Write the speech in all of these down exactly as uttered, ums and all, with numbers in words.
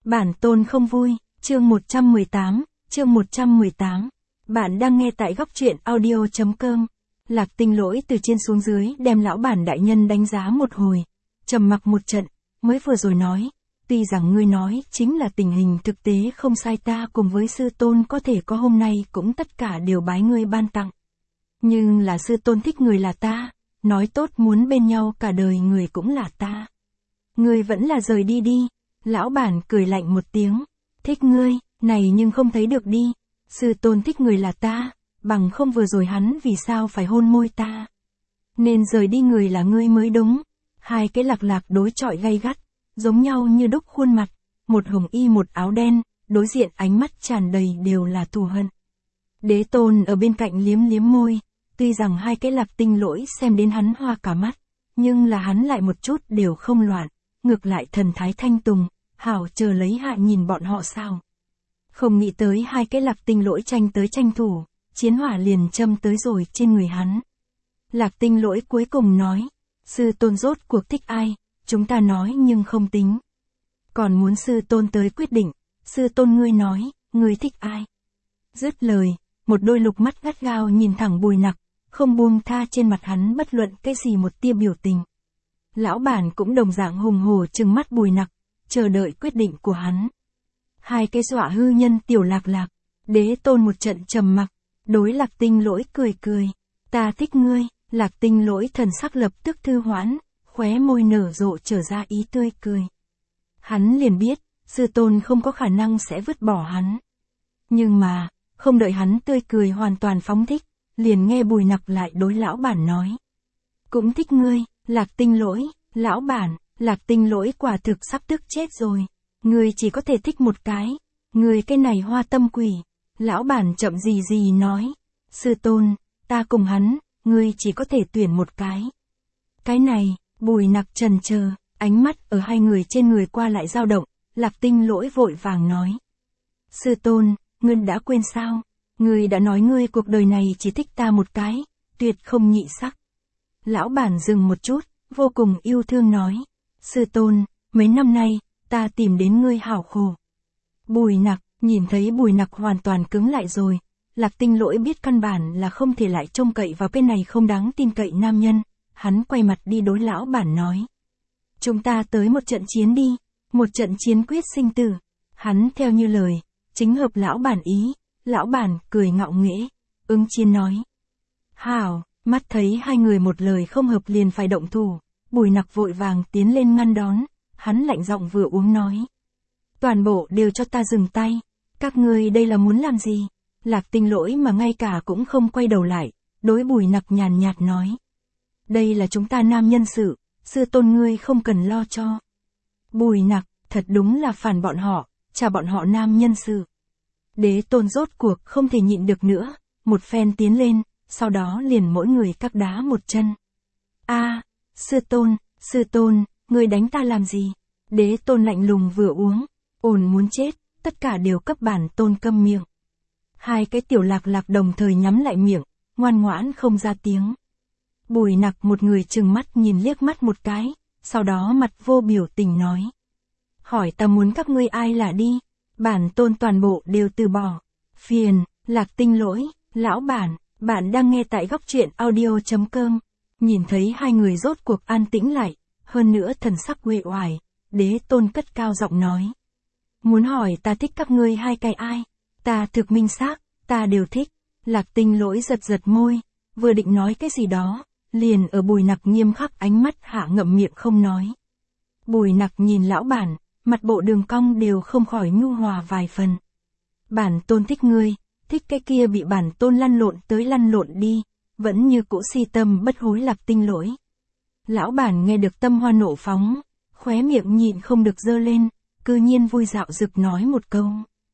Bản tôn không vui, chương một trăm mười tám, chương một trăm mười tám. Bạn đang nghe tại góc truyện audio chấm com. Lạc Tinh Lỗi từ trên xuống dưới đem lão bản đại nhân đánh giá một hồi, trầm mặc một trận, mới vừa rồi nói, tuy rằng ngươi nói chính là tình hình thực tế không sai, ta cùng với sư tôn có thể có hôm nay cũng tất cả đều bái ngươi ban tặng. Nhưng là sư tôn thích người là ta, nói tốt muốn bên nhau cả đời người cũng là ta. Ngươi vẫn là rời đi đi. Lão bản cười lạnh một tiếng, thích ngươi, này nhưng không thấy được đi, sư tôn thích người là ta, bằng không vừa rồi hắn vì sao phải hôn môi ta. Nên rời đi người là ngươi mới đúng. Hai cái lạc lạc đối chọi gay gắt, giống nhau như đúc khuôn mặt, một hồng y một áo đen, đối diện ánh mắt tràn đầy đều là thù hận. Đế Tôn ở bên cạnh liếm liếm môi, tuy rằng hai cái Lạc Tinh Lỗi xem đến hắn hoa cả mắt, nhưng là hắn lại một chút đều không loạn, ngược lại thần thái thanh tùng, hảo chờ lấy hạ nhìn bọn họ sao. Không nghĩ tới hai cái Lạc Tinh Lỗi tranh tới tranh thủ, chiến hỏa liền châm tới rồi trên người hắn. Lạc Tinh Lỗi cuối cùng nói, sư tôn rốt cuộc thích ai, chúng ta nói nhưng không tính. Còn muốn sư tôn tới quyết định, sư tôn ngươi nói, ngươi thích ai. Dứt lời, một đôi lục mắt gắt gao nhìn thẳng Bùi Nặc, không buông tha trên mặt hắn bất luận cái gì một tia biểu tình. Lão bản cũng đồng dạng hùng hổ trừng mắt Bùi Nặc, chờ đợi quyết định của hắn. Hai cái dọa hư nhân tiểu lạc lạc, Đế Tôn một trận trầm mặc, đối Lạc Tinh Lỗi cười cười, ta thích ngươi. Lạc Tinh Lỗi thần sắc lập tức thư hoãn, khóe môi nở rộ trở ra ý tươi cười. Hắn liền biết, sư tôn không có khả năng sẽ vứt bỏ hắn. Nhưng mà, không đợi hắn tươi cười hoàn toàn phóng thích, liền nghe Bùi Nặc lại đối lão bản nói. Cũng thích ngươi, Lạc Tinh Lỗi, lão bản, Lạc Tinh Lỗi quả thực sắp tức chết rồi. Ngươi chỉ có thể thích một cái, ngươi cái này hoa tâm quỷ. Lão bản chậm gì gì nói, sư tôn, ta cùng hắn, ngươi chỉ có thể tuyển một cái. Cái này, Bùi Nặc trần chờ, ánh mắt ở hai người trên người qua lại dao động, Lạc Tinh Lỗi vội vàng nói. Sư tôn, ngươi đã quên sao? Ngươi đã nói ngươi cuộc đời này chỉ thích ta một cái, tuyệt không nhị sắc. Lão bản dừng một chút, vô cùng yêu thương nói. Sư tôn, mấy năm nay, ta tìm đến ngươi hảo khổ. Bùi Nặc, nhìn thấy Bùi Nặc hoàn toàn cứng lại rồi, Lạc Tinh Lỗi biết căn bản là không thể lại trông cậy vào bên này không đáng tin cậy nam nhân, hắn quay mặt đi đối lão bản nói. Chúng ta tới một trận chiến đi, một trận chiến quyết sinh tử. Hắn theo như lời, chính hợp lão bản ý, lão bản cười ngạo nghễ, ứng chiến nói. Hảo, mắt thấy hai người một lời không hợp liền phải động thủ, Bùi Nặc vội vàng tiến lên ngăn đón, hắn lạnh giọng vừa uống nói. Toàn bộ đều cho ta dừng tay, các ngươi đây là muốn làm gì? Lạc Tinh Lỗi mà ngay cả cũng không quay đầu lại, đối Bùi Nặc nhàn nhạt nói. Đây là chúng ta nam nhân sự, sư tôn ngươi không cần lo cho. Bùi Nặc, thật đúng là phản bọn họ, trả bọn họ nam nhân sự. Đế Tôn rốt cuộc không thể nhịn được nữa, một phen tiến lên, sau đó liền mỗi người các đá một chân. A, sư tôn, sư tôn, ngươi đánh ta làm gì? Đế Tôn lạnh lùng vừa uống, ồn muốn chết, tất cả đều cấp bản tôn câm miệng. Hai cái tiểu lạc lạc đồng thời nhắm lại miệng, ngoan ngoãn không ra tiếng. Bùi Nặc một người trừng mắt nhìn liếc mắt một cái, sau đó mặt vô biểu tình nói. Hỏi ta muốn các ngươi ai là đi, bản tôn toàn bộ đều từ bỏ. Phiền, Lạc Tinh Lỗi, lão bản, bạn đang nghe tại góc truyện audio chấm com. Nhìn thấy hai người rốt cuộc an tĩnh lại, hơn nữa thần sắc uể oải, Đế Tôn cất cao giọng nói. Muốn hỏi ta thích các ngươi hai cái ai? Ta thực minh xác, ta đều thích. Lạc Tinh Lỗi giật giật môi, vừa định nói cái gì đó, liền ở Bùi Nặc nghiêm khắc ánh mắt hạ ngậm miệng không nói. Bùi Nặc nhìn lão bản, mặt bộ đường cong đều không khỏi nhu hòa vài phần. Bản tôn thích ngươi, thích cái kia bị bản tôn lăn lộn tới lăn lộn đi, vẫn như cũ si tâm bất hối Lạc Tinh Lỗi. Lão bản nghe được tâm hoa nộ phóng, khóe miệng nhịn không được giơ lên, cư nhiên vui dạo dực nói một câu.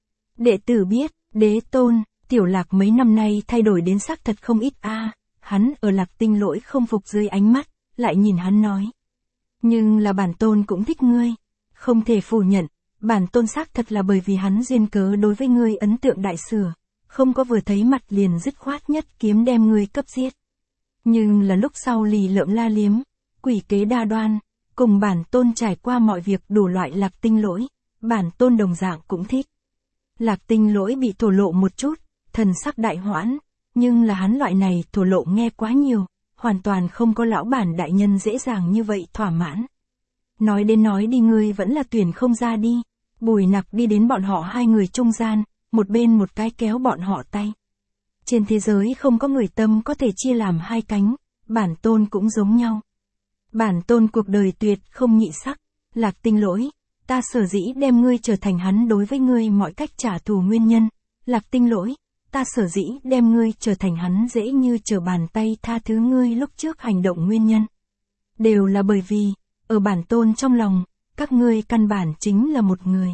Đệ tử biết, Đế Tôn, tiểu Lạc mấy năm nay thay đổi đến xác thật không ít a. À. Hắn ở Lạc Tinh Lỗi không phục dưới ánh mắt, lại nhìn hắn nói. Nhưng là bản tôn cũng thích ngươi. Không thể phủ nhận, bản tôn xác thật là bởi vì hắn duyên cớ đối với ngươi ấn tượng đại sửa, không có vừa thấy mặt liền dứt khoát nhất kiếm đem ngươi cấp giết. Nhưng là lúc sau lì lợm la liếm, quỷ kế đa đoan, cùng bản tôn trải qua mọi việc đủ loại Lạc Tinh Lỗi, bản tôn đồng dạng cũng thích. Lạc Tinh Lỗi bị thổ lộ một chút, thần sắc đại hoãn, nhưng là hắn loại này thổ lộ nghe quá nhiều, hoàn toàn không có lão bản đại nhân dễ dàng như vậy thỏa mãn. Nói đến nói đi ngươi vẫn là tuyển không ra đi. Bùi Nặc đi đến bọn họ hai người trung gian, một bên một cái kéo bọn họ tay. Trên thế giới không có người tâm có thể chia làm hai cánh, bản tôn cũng giống nhau. Bản tôn cuộc đời tuyệt không nhị sắc, Lạc Tinh Lỗi, ta sở dĩ đem ngươi trở thành hắn đối với ngươi mọi cách trả thù nguyên nhân. Lạc Tinh Lỗi, ta sở dĩ đem ngươi trở thành hắn dễ như trở bàn tay tha thứ ngươi lúc trước hành động nguyên nhân. Đều là bởi vì, ở bản tôn trong lòng, các ngươi căn bản chính là một người.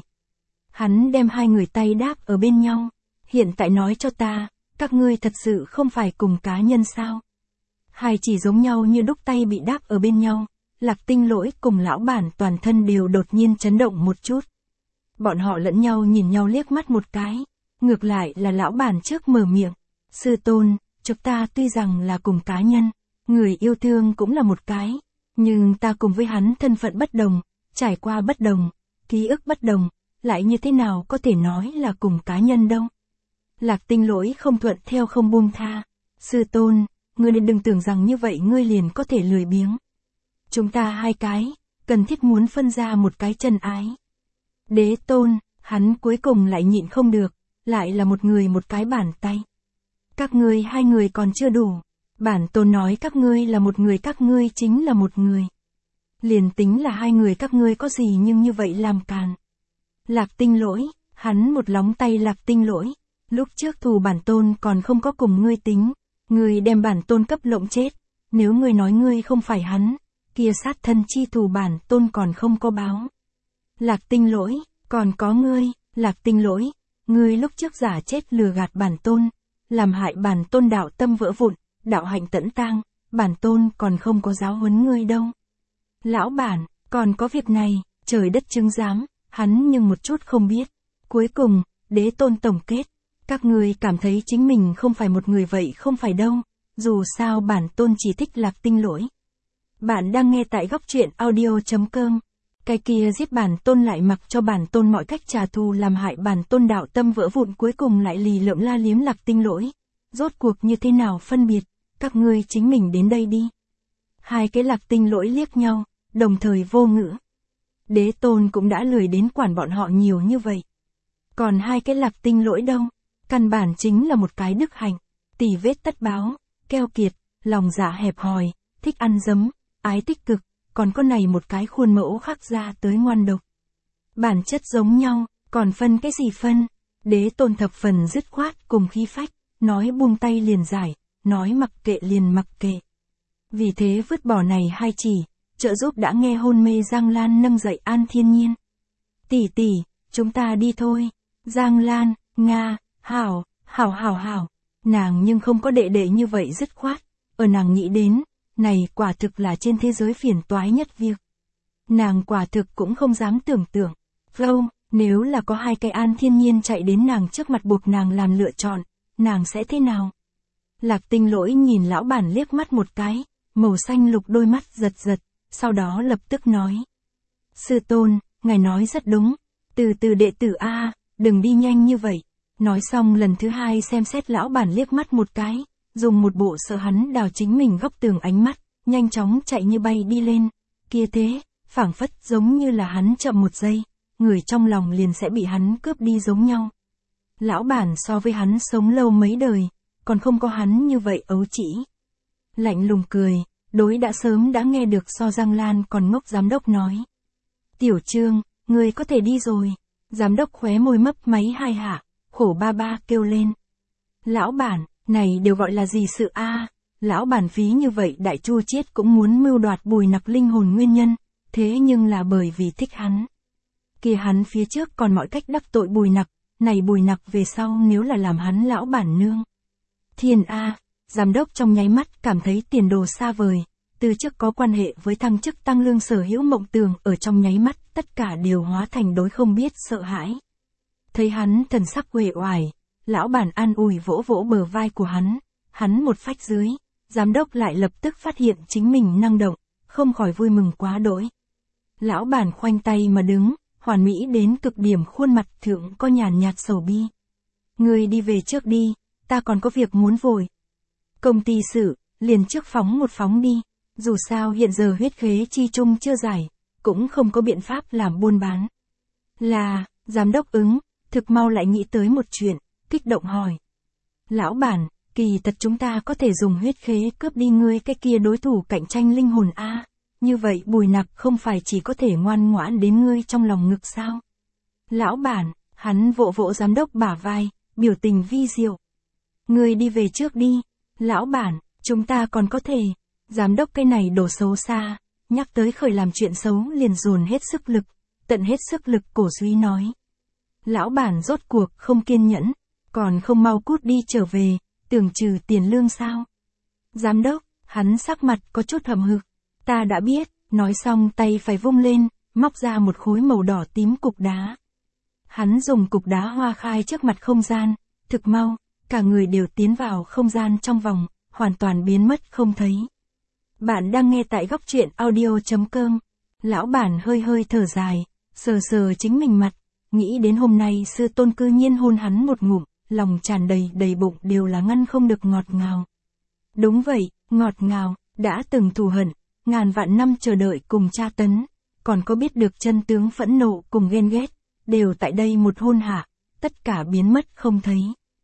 Hắn đem hai người tay đáp ở bên nhau, hiện tại nói cho ta, các ngươi thật sự không phải cùng cá nhân sao? Hai chỉ giống nhau như đúc tay bị đáp ở bên nhau, Lạc Tinh Lỗi cùng lão bản toàn thân đều đột nhiên chấn động một chút. Bọn họ lẫn nhau nhìn nhau liếc mắt một cái, ngược lại là lão bản trước mở miệng. Sư tôn, chúng ta tuy rằng là cùng cá nhân, người yêu thương cũng là một cái, nhưng ta cùng với hắn thân phận bất đồng, trải qua bất đồng, ký ức bất đồng, lại như thế nào có thể nói là cùng cá nhân đâu. Lạc Tinh Lỗi không thuận theo không buông tha. Sư tôn, ngươi nên đừng tưởng rằng như vậy ngươi liền có thể lười biếng. Chúng ta hai cái, cần thiết muốn phân ra một cái chân ái. Đế tôn, hắn cuối cùng lại nhịn không được, lại là một người một cái bàn tay. Các ngươi hai người còn chưa đủ. Bản tôn nói các ngươi là một người, các ngươi chính là một người. Liền tính là hai người các ngươi có gì nhưng như vậy làm càn. Lạc Tinh Lỗi, hắn một lóng tay. Lạc Tinh Lỗi, lúc trước thù bản tôn còn không có cùng ngươi tính, ngươi đem bản tôn cấp lộng chết, nếu ngươi nói ngươi không phải hắn, kia sát thân chi thù bản tôn còn không có báo. Lạc Tinh Lỗi, còn có ngươi, Lạc Tinh Lỗi, ngươi lúc trước giả chết lừa gạt bản tôn, làm hại bản tôn đạo tâm vỡ vụn, đạo hạnh tẫn tang, bản tôn còn không có giáo huấn ngươi đâu. Lão bản, còn có việc này, trời đất chứng giám, hắn nhưng một chút không biết. Cuối cùng, đế tôn tổng kết, các ngươi cảm thấy chính mình không phải một người vậy không phải đâu, dù sao bản tôn chỉ thích Lạc Tinh Lỗi. Bạn đang nghe tại góc truyện audio chấm com. Cái kia giết bản tôn lại mặc cho bản tôn mọi cách trả thù làm hại bản tôn đạo tâm vỡ vụn cuối cùng lại lì lợm la liếm Lạc Tinh Lỗi. Rốt cuộc như thế nào phân biệt, các ngươi chính mình đến đây đi. Hai cái Lạc Tinh Lỗi liếc nhau, đồng thời vô ngữ. Đế tôn cũng đã lười đến quản bọn họ nhiều như vậy. Còn hai cái Lạc Tinh Lỗi đâu, căn bản chính là một cái đức hạnh, tỉ vết tất báo, keo kiệt, lòng dạ hẹp hòi, thích ăn dấm, ái tích cực, còn có này một cái khuôn mẫu khắc ra tới ngoan độc. Bản chất giống nhau, còn phân cái gì phân? Đế tôn thập phần dứt khoát cùng khí phách, nói buông tay liền giải, nói mặc kệ liền mặc kệ. Vì thế vứt bỏ này hai chỉ, trợ giúp đã nghe hôn mê Giang Lan nâng dậy An Thiên Nhiên. Tỷ tỷ, chúng ta đi thôi. Giang Lan, Nga, hảo, hảo hảo hảo. Nàng nhưng không có đệ đệ như vậy dứt khoát. Ở nàng nghĩ đến, này quả thực là trên thế giới phiền toái nhất việc. Nàng quả thực cũng không dám tưởng tượng. Flow, nếu là có hai cái An Thiên Nhiên chạy đến nàng trước mặt buộc nàng làm lựa chọn, nàng sẽ thế nào? Lạc Tinh Lỗi nhìn lão bản liếc mắt một cái, màu xanh lục đôi mắt giật giật, sau đó lập tức nói. Sư tôn, ngài nói rất đúng, từ từ đệ tử A, đừng đi nhanh như vậy. Nói xong lần thứ hai xem xét lão bản liếc mắt một cái, dùng một bộ sợ hắn đào chính mình góc tường ánh mắt, nhanh chóng chạy như bay đi lên. Kia thế, phảng phất giống như là hắn chậm một giây, người trong lòng liền sẽ bị hắn cướp đi giống nhau. Lão bản so với hắn sống lâu mấy đời, còn không có hắn như vậy ấu trĩ. Lạnh lùng cười, đối đã sớm đã nghe được so Giang Lan còn ngốc giám đốc nói. Tiểu Trương, người có thể đi rồi. Giám đốc khóe môi mấp máy hai hạ, khổ ba ba kêu lên. Lão bản, này đều gọi là gì sự a? Lão bản phí như vậy đại chua chiết cũng muốn mưu đoạt Bùi Nặc linh hồn nguyên nhân, thế nhưng là bởi vì thích hắn. Kia hắn phía trước còn mọi cách đắc tội Bùi Nặc, này Bùi Nặc về sau nếu là làm hắn lão bản nương. Thiên a, giám đốc trong nháy mắt cảm thấy tiền đồ xa vời, từ trước có quan hệ với thăng chức tăng lương sở hữu mộng tưởng ở trong nháy mắt tất cả đều hóa thành đối không biết sợ hãi. Thấy hắn thần sắc uể oải, lão bản an ủi vỗ vỗ bờ vai của hắn, hắn một phách dưới, giám đốc lại lập tức phát hiện chính mình năng động, không khỏi vui mừng quá đỗi. Lão bản khoanh tay mà đứng, hoàn mỹ đến cực điểm, khuôn mặt thượng có nhàn nhạt sầu bi. Ngươi đi về trước đi, ta còn có việc muốn vội. Công ty sự, liền trước phóng một phóng đi, dù sao hiện giờ huyết khế chi chung chưa giải, cũng không có biện pháp làm buôn bán. Là, giám đốc ứng, thực mau lại nghĩ tới một chuyện, kích động hỏi. Lão bản, kỳ thật chúng ta có thể dùng huyết khế cướp đi ngươi cái kia đối thủ cạnh tranh linh hồn a, như vậy Bùi Nặc không phải chỉ có thể ngoan ngoãn đến ngươi trong lòng ngực sao? Lão bản, hắn vỗ vỗ giám đốc bả vai, biểu tình vi diệu. Ngươi đi về trước đi, lão bản, chúng ta còn có thể. Giám đốc cái này đổ xấu xa, nhắc tới khởi làm chuyện xấu liền dồn hết sức lực, tận hết sức lực cổ suý nói. Lão bản rốt cuộc không kiên nhẫn, còn không mau cút đi trở về, tưởng trừ tiền lương sao? Giám đốc, hắn sắc mặt có chút hầm hực. Ta đã biết, nói xong tay phải vung lên, móc ra một khối màu đỏ tím cục đá. Hắn dùng cục đá hoa khai trước mặt không gian, thực mau, cả người đều tiến vào không gian trong vòng, hoàn toàn biến mất không thấy. Bạn đang nghe tại góc truyện audio chấm com. Lão bản hơi hơi thở dài, sờ sờ chính mình mặt, nghĩ đến hôm nay sư tôn cư nhiên hôn hắn một ngụm, lòng tràn đầy đầy bụng đều là ngăn không được ngọt ngào. Đúng vậy, ngọt ngào, đã từng thù hận, ngàn vạn năm chờ đợi cùng tra tấn, còn có biết được chân tướng phẫn nộ cùng ghen ghét, đều tại đây một hôn hạ, tất cả biến mất không thấy.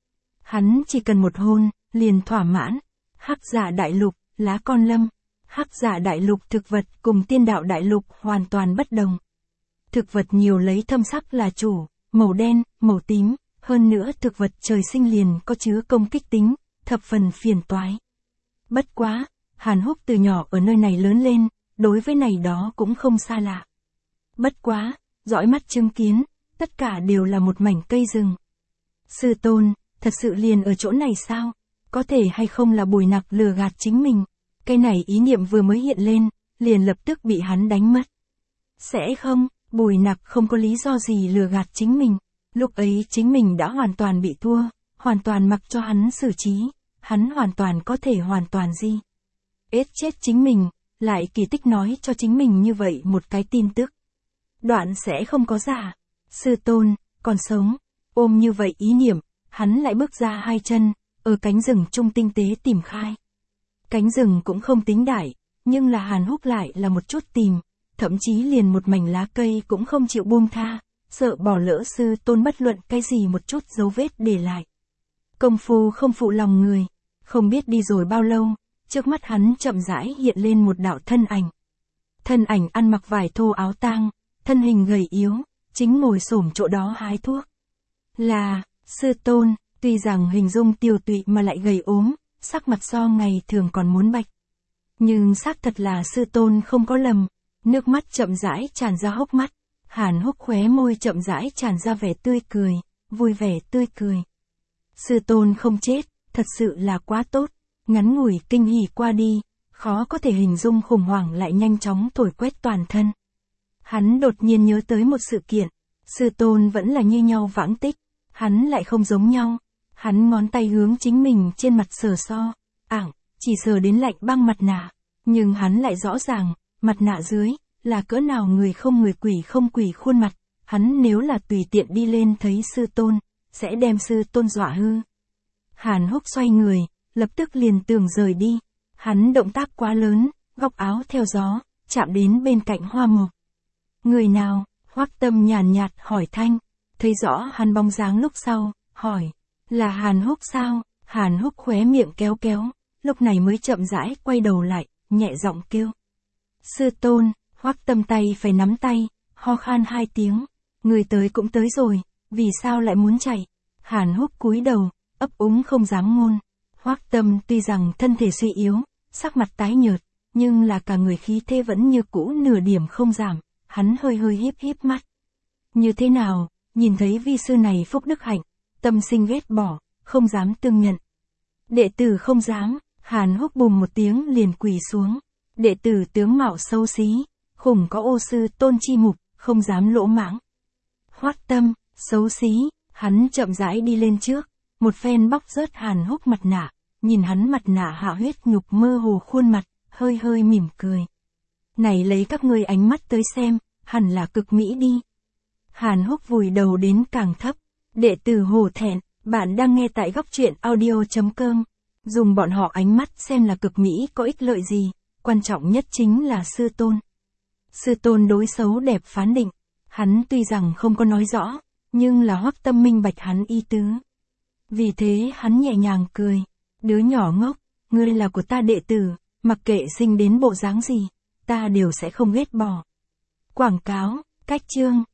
Hắn chỉ cần một hôn, liền thỏa mãn. Hắc Dạ đại lục, lá con lâm. Hắc Dạ đại lục thực vật cùng tiên đạo đại lục hoàn toàn bất đồng. Thực vật nhiều lấy thâm sắc là chủ, màu đen, màu tím, hơn nữa thực vật trời sinh liền có chứa công kích tính, thập phần phiền toái. Bất quá, Hàn Húc từ nhỏ ở nơi này lớn lên, đối với này đó cũng không xa lạ. Bất quá, dõi mắt chứng kiến, tất cả đều là một mảnh cây rừng. Sư tôn, thật sự liền ở chỗ này sao? Có thể hay không là Bùi Nặc lừa gạt chính mình? Cái này ý niệm vừa mới hiện lên, liền lập tức bị hắn đánh mất. Sẽ không, Bùi Nặc không có lý do gì lừa gạt chính mình. Lúc ấy chính mình đã hoàn toàn bị thua, hoàn toàn mặc cho hắn xử trí, hắn hoàn toàn có thể hoàn toàn gì. Ết chết chính mình, lại kỳ tích nói cho chính mình như vậy một cái tin tức. Đoạn sẽ không có giả. Sư tôn, còn sống, ôm như vậy ý niệm, hắn lại bước ra hai chân, ở cánh rừng trung tinh tế tìm khai. Cánh rừng cũng không tính đại, nhưng là Hàn Húc lại là một chút tìm, thậm chí liền một mảnh lá cây cũng không chịu buông tha, sợ bỏ lỡ sư tôn bất luận cái gì một chút dấu vết để lại. Công phu không phụ lòng người, không biết đi rồi bao lâu, trước mắt hắn chậm rãi hiện lên một đạo thân ảnh. Thân ảnh ăn mặc vải thô áo tang, thân hình gầy yếu, chính ngồi xổm chỗ đó hái thuốc. Là, sư tôn, tuy rằng hình dung tiều tụy mà lại gầy ốm, sắc mặt so ngày thường còn muốn bạch. Nhưng xác thật là sư tôn không có lầm, nước mắt chậm rãi tràn ra hốc mắt, Hàn Húc khóe môi chậm rãi tràn ra vẻ tươi cười, vui vẻ tươi cười. Sư tôn không chết, thật sự là quá tốt, ngắn ngủi kinh hỉ qua đi, khó có thể hình dung khủng hoảng lại nhanh chóng thổi quét toàn thân. Hắn đột nhiên nhớ tới một sự kiện, sư tôn vẫn là như nhau vãng tích, hắn lại không giống nhau. Hắn ngón tay hướng chính mình trên mặt sờ so, ảng, chỉ sờ đến lạnh băng mặt nạ, nhưng hắn lại rõ ràng, mặt nạ dưới, là cỡ nào người không người quỷ không quỷ khuôn mặt, hắn nếu là tùy tiện đi lên thấy sư tôn, sẽ đem sư tôn dọa hư. Hàn Húc xoay người, lập tức liền tưởng rời đi, hắn động tác quá lớn, góc áo theo gió, chạm đến bên cạnh hoa mộc. Người nào? Hoắc Tâm nhàn nhạt hỏi thanh, thấy rõ hắn bóng dáng lúc sau, hỏi. Là Hàn Húc sao? Hàn Húc khóe miệng kéo kéo, lúc này mới chậm rãi quay đầu lại, nhẹ giọng kêu. Sư tôn, Hoắc Tâm tay phải nắm tay, ho khan hai tiếng. Người tới cũng tới rồi, vì sao lại muốn chạy? Hàn Húc cúi đầu, ấp úng không dám ngôn. Hoắc Tâm tuy rằng thân thể suy yếu, sắc mặt tái nhợt, nhưng là cả người khí thế vẫn như cũ nửa điểm không giảm, hắn hơi hơi híp híp mắt. Như thế nào, nhìn thấy vi sư này phúc đức hạnh, tâm sinh ghét bỏ, không dám tương nhận. Đệ tử không dám, Hàn Húc bùm một tiếng liền quỳ xuống. Đệ tử tướng mạo xấu xí, khủng có ô sư tôn chi mục, không dám lỗ mãng. Hoắc Tâm, xấu xí, hắn chậm rãi đi lên trước, một phen bóc rớt Hàn Húc mặt nạ, nhìn hắn mặt nạ hạ huyết nhục mơ hồ khuôn mặt, hơi hơi mỉm cười. Này lấy các ngươi ánh mắt tới xem, hẳn là cực mỹ đi. Hàn Húc vùi đầu đến càng thấp. Đệ tử hổ thẹn, bạn đang nghe tại góc truyện audio.com. Dùng bọn họ ánh mắt xem là cực mỹ có ích lợi gì, quan trọng nhất chính là sư tôn. Sư tôn đối xấu đẹp phán định, hắn tuy rằng không có nói rõ, nhưng là Hoắc Tâm minh bạch hắn ý tứ. Vì thế hắn nhẹ nhàng cười, đứa nhỏ ngốc, ngươi là của ta đệ tử, mặc kệ sinh đến bộ dáng gì, ta đều sẽ không ghét bỏ. Quảng cáo, cách chương,